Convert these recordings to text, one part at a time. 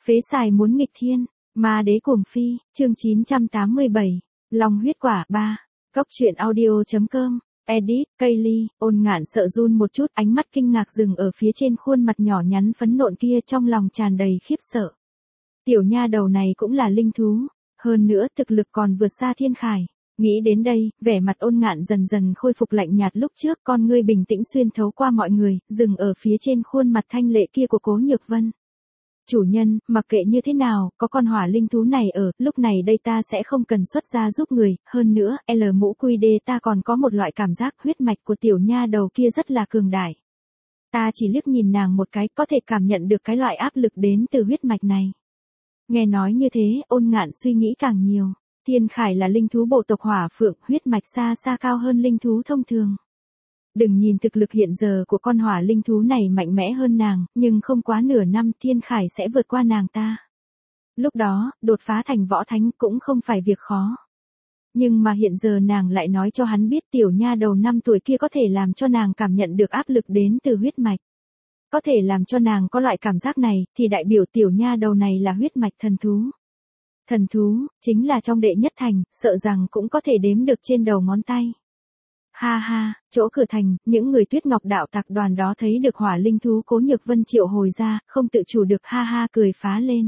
Phế xài muốn nghịch thiên, ma đế cuồng phi, chương 987, Long huyết quả 3, Cốc truyện audio.com, edit, Kaylee, Ôn Ngạn sợ run một chút, ánh mắt kinh ngạc dừng ở phía trên khuôn mặt nhỏ nhắn phấn nộn kia, trong lòng tràn đầy khiếp sợ. Tiểu nha đầu này cũng là linh thú, hơn nữa thực lực còn vượt xa Thiên Khải. Nghĩ đến đây, vẻ mặt Ôn Ngạn dần dần khôi phục lạnh nhạt lúc trước, con ngươi bình tĩnh xuyên thấu qua mọi người, dừng ở phía trên khuôn mặt thanh lệ kia của Cố Nhược Vân. Chủ nhân, mặc kệ như thế nào, có con hỏa linh thú này ở, lúc này đây ta sẽ không cần xuất ra giúp người, hơn nữa, mũ quy đê ta còn có một loại cảm giác huyết mạch của tiểu nha đầu kia rất là cường đại. Ta chỉ liếc nhìn nàng một cái, có thể cảm nhận được cái loại áp lực đến từ huyết mạch này. Nghe nói như thế, Ôn Ngạn suy nghĩ càng nhiều. Thiên Khải là linh thú bộ tộc hỏa phượng, huyết mạch xa xa cao hơn linh thú thông thường. Đừng nhìn thực lực hiện giờ của con hỏa linh thú này mạnh mẽ hơn nàng, nhưng không quá nửa năm Thiên Khải sẽ vượt qua nàng ta. Lúc đó, đột phá thành võ thánh cũng không phải việc khó. Nhưng mà hiện giờ nàng lại nói cho hắn biết tiểu nha đầu 5 tuổi kia có thể làm cho nàng cảm nhận được áp lực đến từ huyết mạch. Có thể làm cho nàng có loại cảm giác này, thì đại biểu tiểu nha đầu này là huyết mạch thần thú. Thần thú, chính là trong đệ nhất thành, sợ rằng cũng có thể đếm được trên đầu ngón tay. Ha ha, chỗ cửa thành, những người Tuyết Ngọc đạo tặc đoàn đó thấy được hỏa linh thú Cố Nhược Vân triệu hồi ra, không tự chủ được ha ha cười phá lên.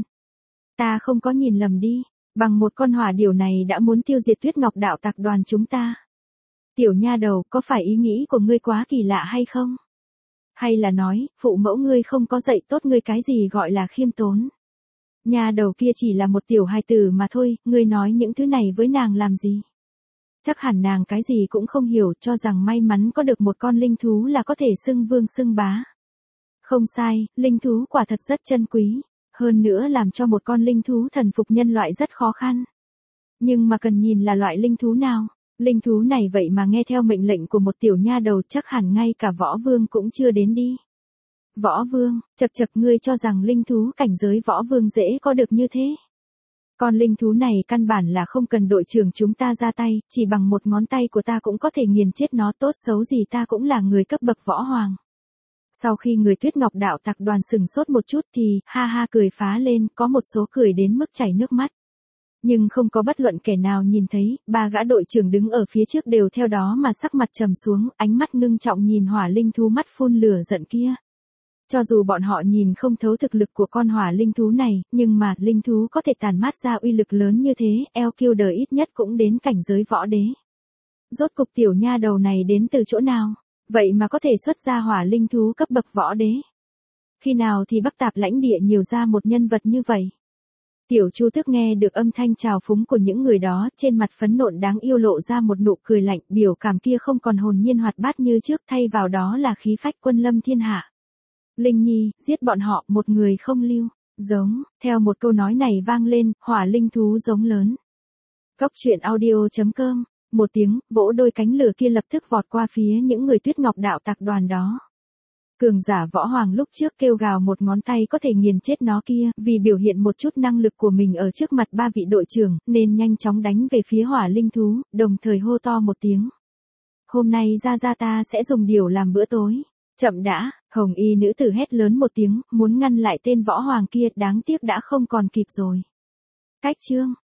Ta không có nhìn lầm đi, bằng một con hỏa điểu này đã muốn tiêu diệt Tuyết Ngọc đạo tặc đoàn chúng ta. Tiểu nha đầu, có phải ý nghĩ của ngươi quá kỳ lạ hay không? Hay là nói, phụ mẫu ngươi không có dạy tốt ngươi cái gì gọi là khiêm tốn? Nha đầu kia chỉ là một tiểu hài tử mà thôi, ngươi nói những thứ này với nàng làm gì? Chắc hẳn nàng cái gì cũng không hiểu, cho rằng may mắn có được một con linh thú là có thể xưng vương xưng bá. Không sai, linh thú quả thật rất chân quý, hơn nữa làm cho một con linh thú thần phục nhân loại rất khó khăn. Nhưng mà cần nhìn là loại linh thú nào, linh thú này vậy mà nghe theo mệnh lệnh của một tiểu nha đầu, chắc hẳn ngay cả võ vương cũng chưa đến đi. Võ vương, chậc chậc, ngươi cho rằng linh thú cảnh giới võ vương dễ có được như thế? Con linh thú này căn bản là không cần đội trưởng chúng ta ra tay, chỉ bằng một ngón tay của ta cũng có thể nghiền chết nó, tốt xấu gì ta cũng là người cấp bậc võ hoàng. Sau khi người Tuyết Ngọc đạo tặc đoàn sừng sốt một chút thì, ha ha cười phá lên, có một số cười đến mức chảy nước mắt. Nhưng không có bất luận kẻ nào nhìn thấy, ba gã đội trưởng đứng ở phía trước đều theo đó mà sắc mặt trầm xuống, ánh mắt ngưng trọng nhìn hỏa linh thú mắt phun lửa giận kia. Cho dù bọn họ nhìn không thấu thực lực của con hỏa linh thú này, nhưng mà linh thú có thể tàn mát ra uy lực lớn như thế, Elkilder ít nhất cũng đến cảnh giới võ đế. Rốt cục tiểu nha đầu này đến từ chỗ nào? Vậy mà có thể xuất ra hỏa linh thú cấp bậc võ đế. Khi nào thì Bắc Tạp lãnh địa nhiều ra một nhân vật như vậy? Tiểu Chu Tước nghe được âm thanh trào phúng của những người đó, trên mặt phấn nộn đáng yêu lộ ra một nụ cười lạnh, biểu cảm kia không còn hồn nhiên hoạt bát như trước, thay vào đó là khí phách quân lâm thiên hạ. Linh Nhi, giết bọn họ, một người không lưu. Giống, theo một câu nói này vang lên, hỏa linh thú giống lớn. Cốc truyện audio.com, một tiếng, vỗ đôi cánh lửa kia lập tức vọt qua phía những người Tuyết Ngọc đạo tặc đoàn đó. Cường giả võ hoàng lúc trước kêu gào một ngón tay có thể nghiền chết nó kia, vì biểu hiện một chút năng lực của mình ở trước mặt ba vị đội trưởng, nên nhanh chóng đánh về phía hỏa linh thú, đồng thời hô to một tiếng. Hôm nay ra ta sẽ dùng điều làm bữa tối. Chậm đã, hồng y nữ tử hét lớn một tiếng, muốn ngăn lại tên võ hoàng kia, đáng tiếc đã không còn kịp rồi. Cách chương